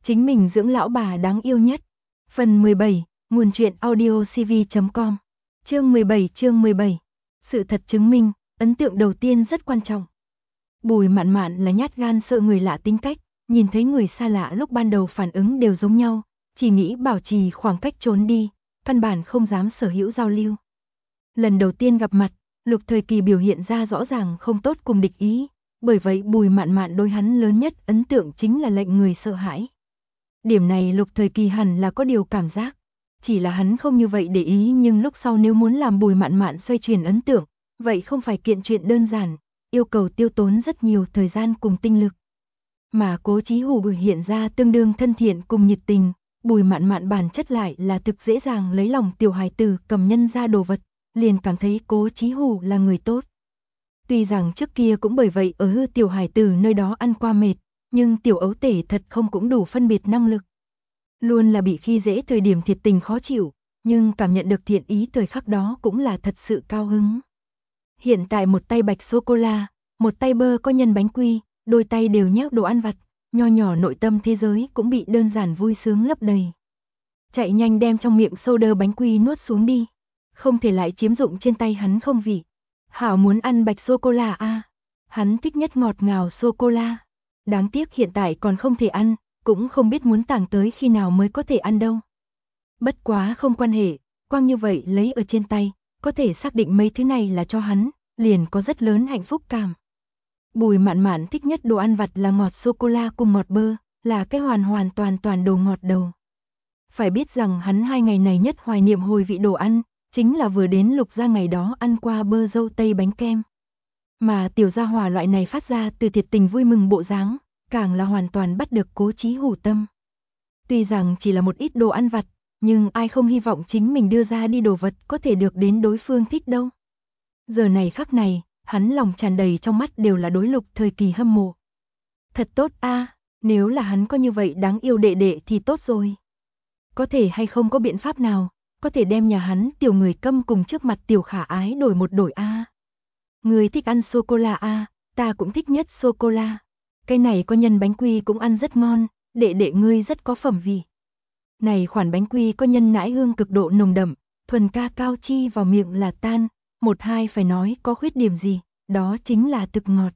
Chính mình dưỡng lão bà đáng yêu nhất. Phần 17, nguồn truyện audiocv.com. Chương 17. Sự thật chứng minh, ấn tượng đầu tiên rất quan trọng. Bùi Mạn Mạn là nhát gan sợ người lạ tính cách, nhìn thấy người xa lạ lúc ban đầu phản ứng đều giống nhau, chỉ nghĩ bảo trì khoảng cách trốn đi, căn bản không dám sở hữu giao lưu. Lần đầu tiên gặp mặt, Lục Thời Kỳ biểu hiện ra rõ ràng không tốt cùng địch ý, bởi vậy Bùi Mạn Mạn đối hắn lớn nhất ấn tượng chính là lệnh người sợ hãi. Điểm này Lục Thời Kỳ hẳn là có điều cảm giác, chỉ là hắn không như vậy để ý, nhưng lúc sau nếu muốn làm Bùi Mạn Mạn xoay chuyển ấn tượng, vậy không phải kiện chuyện đơn giản, yêu cầu tiêu tốn rất nhiều thời gian cùng tinh lực. Mà Cố Chí Hủ biểu hiện ra tương đương thân thiện cùng nhiệt tình, Bùi Mạn Mạn bản chất lại là thực dễ dàng lấy lòng tiểu hài tử, cầm nhân ra đồ vật, liền cảm thấy Cố Chí Hủ là người tốt. Tuy rằng trước kia cũng bởi vậy ở hư tiểu hài tử nơi đó ăn qua mệt, nhưng tiểu ấu tể thật không cũng đủ phân biệt năng lực. Luôn là bị khi dễ thời điểm thiệt tình khó chịu, nhưng cảm nhận được thiện ý thời khắc đó cũng là thật sự cao hứng. Hiện tại một tay bạch sô-cô-la, một tay bơ có nhân bánh quy, đôi tay đều nhét đồ ăn vặt, nho nhỏ nội tâm thế giới cũng bị đơn giản vui sướng lấp đầy. Chạy nhanh đem trong miệng soda bánh quy nuốt xuống đi, không thể lại chiếm dụng trên tay hắn không vị. Hảo muốn ăn bạch sô-cô-la à, hắn thích nhất ngọt ngào sô-cô-la. Đáng tiếc hiện tại còn không thể ăn, cũng không biết muốn tàng tới khi nào mới có thể ăn đâu. Bất quá không quan hệ, quang như vậy lấy ở trên tay, có thể xác định mấy thứ này là cho hắn, liền có rất lớn hạnh phúc cảm. Bùi Mạn Mạn thích nhất đồ ăn vặt là ngọt sô-cô-la cùng ngọt bơ, là cái hoàn toàn đồ ngọt đầu. Phải biết rằng hắn 2 ngày này nhất hoài niệm hồi vị đồ ăn, chính là vừa đến Lục gia ngày đó ăn qua bơ dâu tây bánh kem. Mà tiểu gia hỏa loại này phát ra từ thiệt tình vui mừng bộ dáng, càng là hoàn toàn bắt được Cố Chí Hủ tâm. Tuy rằng chỉ là một ít đồ ăn vặt, nhưng ai không hy vọng chính mình đưa ra đi đồ vật có thể được đến đối phương thích đâu. Giờ này khắc này, hắn lòng tràn đầy trong mắt đều là đối Lục Thời Kỳ hâm mộ. Thật tốt a, nếu là hắn có như vậy đáng yêu đệ đệ thì tốt rồi. Có thể hay không có biện pháp nào, có thể đem nhà hắn tiểu người câm cùng trước mặt tiểu khả ái đổi một đổi a. Người thích ăn sô-cô-la a, ta cũng thích nhất sô-cô-la. Cái này có nhân bánh quy cũng ăn rất ngon, đệ đệ ngươi rất có phẩm vị. Này khoản bánh quy có nhân nãi hương cực độ nồng đậm, thuần ca cao chi vào miệng là tan, một hai phải nói có khuyết điểm gì, đó chính là thực ngọt.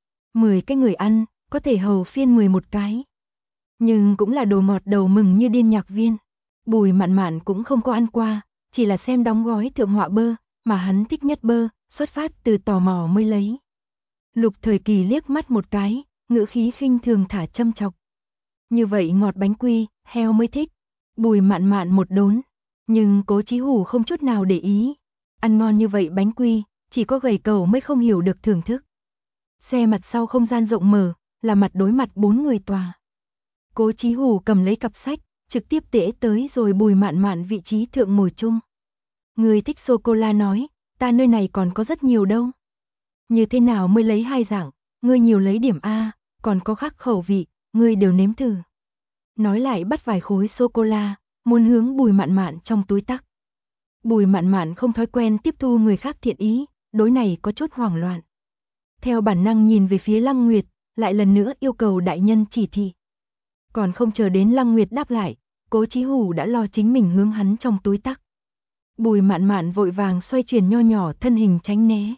10 cái người ăn, có thể hầu phiên 11 cái. Nhưng cũng là đồ ngọt đầu mừng như điên nhạc viên. Bùi Mạn Mạn cũng không có ăn qua, chỉ là xem đóng gói thượng họa bơ, mà hắn thích nhất bơ, xuất phát từ tò mò mới lấy. Lục Thời Kỳ liếc mắt một cái, ngữ khí khinh thường thả châm chọc. Như vậy ngọt bánh quy, heo mới thích. Bùi Mạn Mạn một đốn, nhưng Cố Chí Hủ không chút nào để ý. Ăn ngon như vậy bánh quy, chỉ có gầy cẩu mới không hiểu được thưởng thức. Xe mặt sau không gian rộng mở, là mặt đối mặt 4 người tòa. Cố Chí Hủ cầm lấy cặp sách, trực tiếp tễ tới rồi Bùi Mạn Mạn vị trí thượng ngồi chung. Người thích sô-cô-la nói, ta nơi này còn có rất nhiều đâu. Như thế nào mới lấy 2 dạng, ngươi nhiều lấy điểm A, còn có khác khẩu vị, ngươi đều nếm thử. Nói lại bắt vài khối sô-cô-la, muốn hướng Bùi Mạn Mạn trong túi tắc. Bùi Mạn Mạn không thói quen tiếp thu người khác thiện ý, đối này có chút hoảng loạn. Theo bản năng nhìn về phía Lăng Nguyệt, lại lần nữa yêu cầu đại nhân chỉ thị. Còn không chờ đến Lăng Nguyệt đáp lại, Cố Chí Hủ đã lo chính mình hướng hắn trong túi tắc. Bùi Mạn Mạn vội vàng xoay chuyển nho nhỏ thân hình tránh né.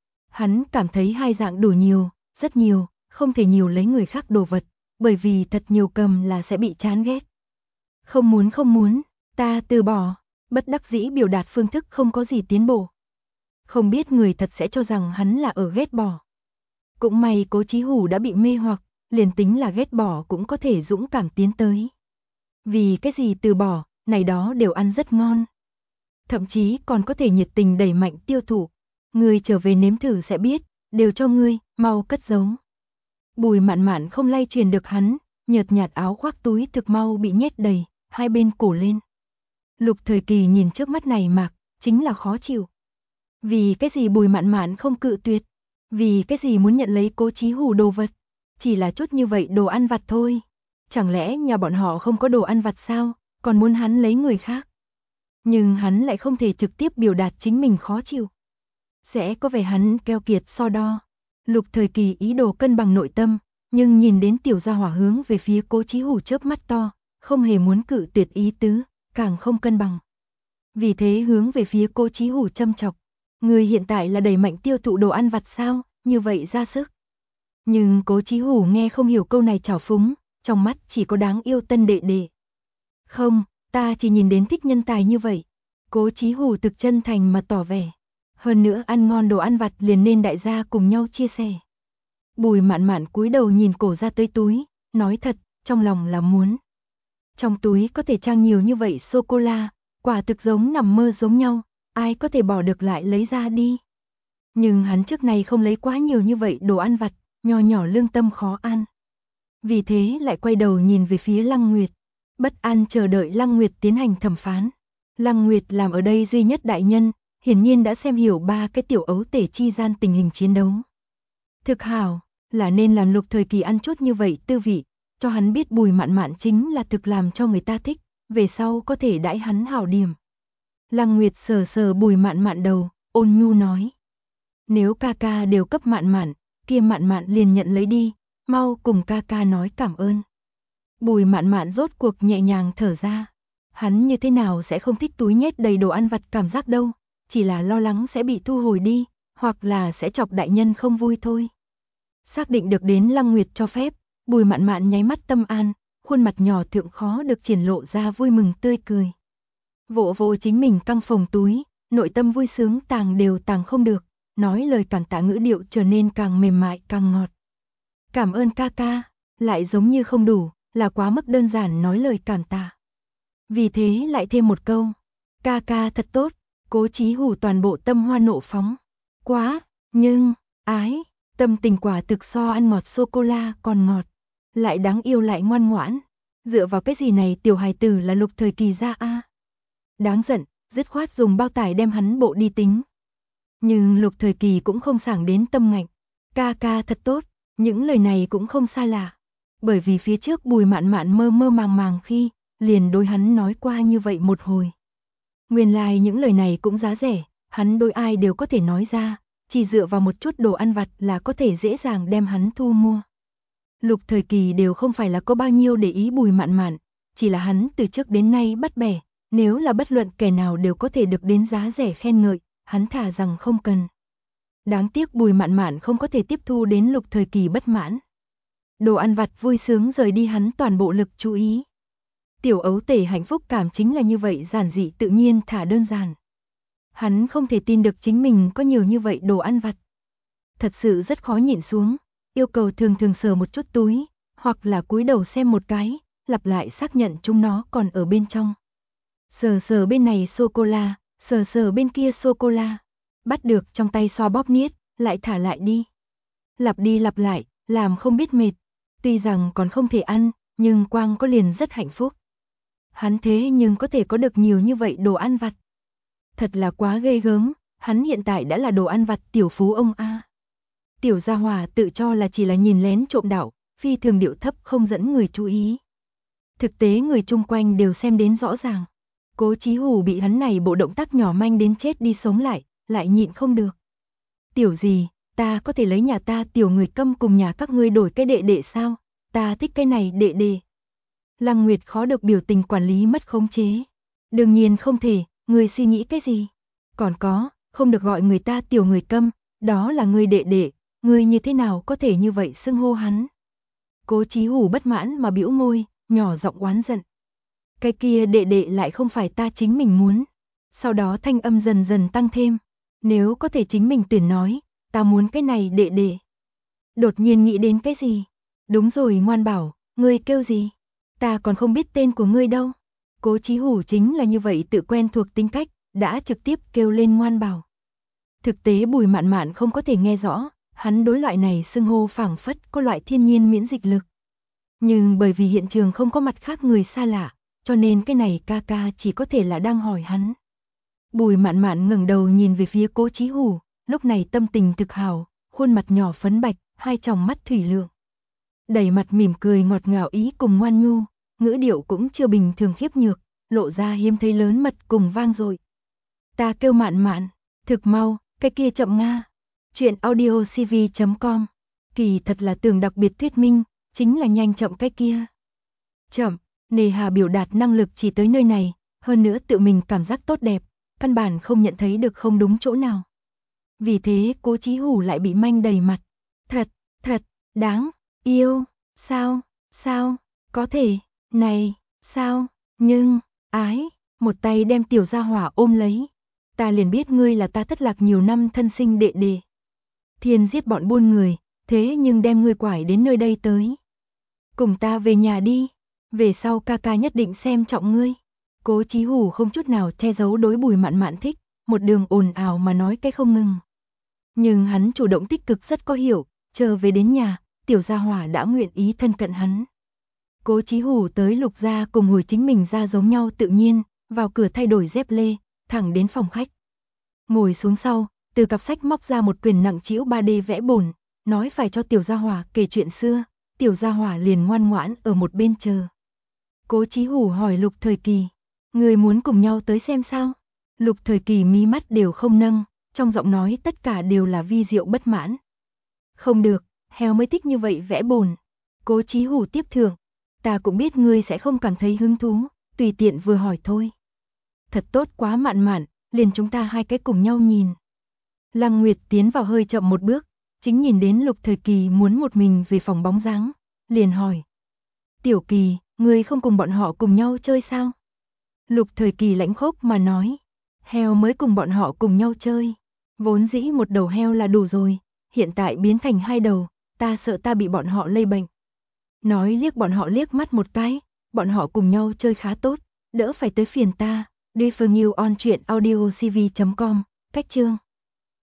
Hắn cảm thấy 2 dạng đủ nhiều, rất nhiều, không thể nhiều lấy người khác đồ vật, bởi vì thật nhiều cầm là sẽ bị chán ghét. Không muốn, ta từ bỏ, bất đắc dĩ biểu đạt phương thức không có gì tiến bộ. Không biết người thật sẽ cho rằng hắn là ở ghét bỏ. Cũng may Cố Chí Hủ đã bị mê hoặc, liền tính là ghét bỏ cũng có thể dũng cảm tiến tới. Vì cái gì từ bỏ, này đó đều ăn rất ngon. Thậm chí còn có thể nhiệt tình đẩy mạnh tiêu thụ. Ngươi trở về nếm thử sẽ biết, đều cho ngươi, mau cất giấu. Bùi Mạn Mạn không lay truyền được hắn, nhợt nhạt áo khoác túi thực mau bị nhét đầy, hai bên cổ lên. Lục Thời Kỳ nhìn trước mắt này mạc, chính là khó chịu. Vì cái gì Bùi Mạn Mạn không cự tuyệt? Vì cái gì muốn nhận lấy Cố Chí Hủ đồ vật? Chỉ là chút như vậy đồ ăn vặt thôi. Chẳng lẽ nhà bọn họ không có đồ ăn vặt sao, còn muốn hắn lấy người khác? Nhưng hắn lại không thể trực tiếp biểu đạt chính mình khó chịu. Sẽ có vẻ hắn keo kiệt so đo. Lục Thời Kỳ ý đồ cân bằng nội tâm, nhưng nhìn đến tiểu gia hỏa hướng về phía Cố Chí Hủ chớp mắt to, không hề muốn cự tuyệt ý tứ, càng không cân bằng. Vì thế hướng về phía Cố Chí Hủ châm chọc, người hiện tại là đẩy mạnh tiêu thụ đồ ăn vặt sao, như vậy ra sức. Nhưng Cố Chí Hủ nghe không hiểu câu này trào phúng, trong mắt chỉ có đáng yêu tân đệ đệ. Không, ta chỉ nhìn đến thích nhân tài như vậy. Cố Chí Hủ thực chân thành mà tỏ vẻ. Hơn nữa ăn ngon đồ ăn vặt liền nên đại gia cùng nhau chia sẻ. Bùi Mạn Mạn cúi đầu nhìn cổ ra tới túi, nói thật, trong lòng là muốn. Trong túi có thể trang nhiều như vậy sô-cô-la, quả thực giống nằm mơ giống nhau, ai có thể bỏ được lại lấy ra đi. Nhưng hắn trước này không lấy quá nhiều như vậy đồ ăn vặt, nho nhỏ lương tâm khó ăn. Vì thế lại quay đầu nhìn về phía Lăng Nguyệt, bất an chờ đợi Lăng Nguyệt tiến hành thẩm phán. Lăng Nguyệt làm ở đây duy nhất đại nhân, hiển nhiên đã xem hiểu ba cái tiểu ấu tể chi gian tình hình chiến đấu. Thực hảo, là nên làm Lục Thời Kỳ ăn chút như vậy tư vị, cho hắn biết Bùi Mạn Mạn chính là thực làm cho người ta thích, về sau có thể đãi hắn hảo điểm. Lăng Nguyệt sờ sờ Bùi Mạn Mạn đầu, ôn nhu nói. Nếu ca ca đều cấp Mạn Mạn, kia Mạn Mạn liền nhận lấy đi, mau cùng ca ca nói cảm ơn. Bùi Mạn Mạn rốt cuộc nhẹ nhàng thở ra. Hắn như thế nào sẽ không thích túi nhét đầy đồ ăn vặt cảm giác đâu, chỉ là lo lắng sẽ bị thu hồi đi, hoặc là sẽ chọc đại nhân không vui thôi. Xác định được đến Lăng Nguyệt cho phép, Bùi Mạn Mạn nháy mắt tâm an, khuôn mặt nhỏ thượng khó được triển lộ ra vui mừng tươi cười. Vỗ vỗ chính mình căng phồng túi, nội tâm vui sướng tàng đều tàng không được, nói lời cảm tạ ngữ điệu trở nên càng mềm mại càng ngọt. Cảm ơn ca ca, lại giống như không đủ, là quá mức đơn giản nói lời cảm tạ. Vì thế lại thêm một câu, ca ca thật tốt, Cố Chí Hủ toàn bộ tâm hoa nộ phóng. Quá, nhưng, ái, tâm tình quả thực so ăn ngọt sô-cô-la còn ngọt, lại đáng yêu lại ngoan ngoãn. Dựa vào cái gì này tiểu hài tử là Lục Thời Kỳ ra a? Đáng giận, dứt khoát dùng bao tải đem hắn bộ đi tính. Nhưng Lục Thời Kỳ cũng không sảng đến tâm ngạnh, ca ca thật tốt, những lời này cũng không xa lạ. Bởi vì phía trước Bùi Mạn Mạn mơ mơ màng màng khi, liền đối hắn nói qua như vậy một hồi. Nguyên lai những lời này cũng giá rẻ, hắn đối ai đều có thể nói ra, chỉ dựa vào một chút đồ ăn vặt là có thể dễ dàng đem hắn thu mua. Lục Thời Kỳ đều không phải là có bao nhiêu để ý Bùi Mạn Mạn, chỉ là hắn từ trước đến nay bắt bẻ, nếu là bất luận kẻ nào đều có thể được đến giá rẻ khen ngợi, hắn thà rằng không cần. Đáng tiếc Bùi Mạn Mạn không có thể tiếp thu đến Lục Thời Kỳ bất mãn. Đồ ăn vặt vui sướng rời đi hắn toàn bộ lực chú ý. Tiểu ấu tể hạnh phúc cảm chính là như vậy giản dị tự nhiên thả đơn giản. Hắn không thể tin được chính mình có nhiều như vậy đồ ăn vặt. Thật sự rất khó nhịn xuống, yêu cầu thường thường sờ một chút túi, hoặc là cúi đầu xem một cái, lặp lại xác nhận chúng nó còn ở bên trong. Sờ sờ bên này sô-cô-la, sờ sờ bên kia sô-cô-la, bắt được trong tay xoa bóp niết, lại thả lại đi lặp lại, làm không biết mệt. Tuy rằng còn không thể ăn, nhưng quang có liền rất hạnh phúc. Hắn thế nhưng có thể có được nhiều như vậy đồ ăn vặt. Thật là quá ghê gớm, hắn hiện tại đã là đồ ăn vặt tiểu phú ông a. Tiểu gia hỏa tự cho là chỉ là nhìn lén trộm đạo, phi thường điệu thấp không dẫn người chú ý. Thực tế người chung quanh đều xem đến rõ ràng. Cố Chí Hủ bị hắn này bộ động tác nhỏ manh đến chết đi sống lại nhịn không được. Tiểu gì, ta có thể lấy nhà ta tiểu người câm cùng nhà các ngươi đổi cái đệ đệ sao? Ta thích cái này đệ đệ. Lăng Nguyệt khó được biểu tình quản lý mất khống chế. Đương nhiên không thể, ngươi suy nghĩ cái gì? Còn có, không được gọi người ta tiểu người câm, đó là ngươi đệ đệ, ngươi như thế nào có thể như vậy xưng hô hắn? Cố Chí Hủ bất mãn mà bĩu môi, nhỏ giọng oán giận. Cái kia đệ đệ lại không phải ta chính mình muốn. Sau đó thanh âm dần dần tăng thêm, nếu có thể chính mình tuyển nói, ta muốn cái này đệ đệ. Đột nhiên nghĩ đến cái gì? Đúng rồi Ngoan Bảo, ngươi kêu gì? Ta còn không biết tên của ngươi đâu. Cố Chí Hủ chính là như vậy tự quen thuộc tính cách, đã trực tiếp kêu lên Ngoan Bảo. Thực tế Bùi Mạn Mạn không có thể nghe rõ, hắn đối loại này xưng hô phảng phất có loại thiên nhiên miễn dịch lực. Nhưng bởi vì hiện trường không có mặt khác người xa lạ, cho nên cái này ca ca chỉ có thể là đang hỏi hắn. Bùi Mạn Mạn ngẩng đầu nhìn về phía Cố Chí Hủ, lúc này tâm tình thực hào, khuôn mặt nhỏ phấn bạch, hai tròng mắt thủy lượng. Đầy mặt mỉm cười ngọt ngào ý cùng ngoan nhu, ngữ điệu cũng chưa bình thường khiếp nhược, lộ ra hiếm thấy lớn mật cùng vang dội. Ta kêu Mạn Mạn, thực mau, cái kia chậm nga. Chuyện audiocv.com Kỳ thật là tường đặc biệt thuyết minh, chính là nhanh chậm cái kia. Chậm, nề hà biểu đạt năng lực chỉ tới nơi này, hơn nữa tự mình cảm giác tốt đẹp, căn bản không nhận thấy được không đúng chỗ nào. Vì thế Cố Chí Hủ lại bị manh đầy mặt. Thật, đáng yêu, sao, có thể, này, sao, nhưng, ái, một tay đem tiểu gia hỏa ôm lấy. Ta liền biết ngươi là ta thất lạc nhiều năm thân sinh đệ đệ. Thiên giết bọn buôn người, thế nhưng đem ngươi quải đến nơi đây tới. Cùng ta về nhà đi, về sau ca ca nhất định xem trọng ngươi. Cố Chí Hủ không chút nào che giấu đối Bùi Mạn Mạn thích, một đường ồn ào mà nói cái không ngừng. Nhưng hắn chủ động tích cực rất có hiểu, chờ về đến nhà, tiểu gia hỏa đã nguyện ý thân cận hắn. Cố Chí Hủ tới Lục gia cùng hồi chính mình ra giống nhau tự nhiên, vào cửa thay đổi dép lê, thẳng đến phòng khách. Ngồi xuống sau, từ cặp sách móc ra một quyển nặng trĩu 3D vẽ bổn, nói phải cho tiểu gia hỏa kể chuyện xưa, tiểu gia hỏa liền ngoan ngoãn ở một bên chờ. Cố Chí Hủ hỏi Lục Thời Kỳ, người muốn cùng nhau tới xem sao? Lục Thời Kỳ mí mắt đều không nâng, trong giọng nói tất cả đều là vi diệu bất mãn. Không được, heo mới thích như vậy vẽ bổn. Cố Chí Hủ tiếp thưởng, ta cũng biết ngươi sẽ không cảm thấy hứng thú, tùy tiện vừa hỏi thôi. Thật tốt quá Mạn Mạn, liền chúng ta hai cái cùng nhau nhìn. Lăng Nguyệt tiến vào hơi chậm một bước, chính nhìn đến Lục Thời Kỳ muốn một mình về phòng bóng dáng, liền hỏi. Tiểu Kỳ, ngươi không cùng bọn họ cùng nhau chơi sao? Lục Thời Kỳ lãnh khốc mà nói. Heo mới cùng bọn họ cùng nhau chơi. Vốn dĩ một đầu heo là đủ rồi, hiện tại biến thành hai đầu, ta sợ ta bị bọn họ lây bệnh. Nói liếc bọn họ liếc mắt một cái, bọn họ cùng nhau chơi khá tốt, đỡ phải tới phiền ta. Đi Phương Yêu on truyện audiocv.com, cách chương.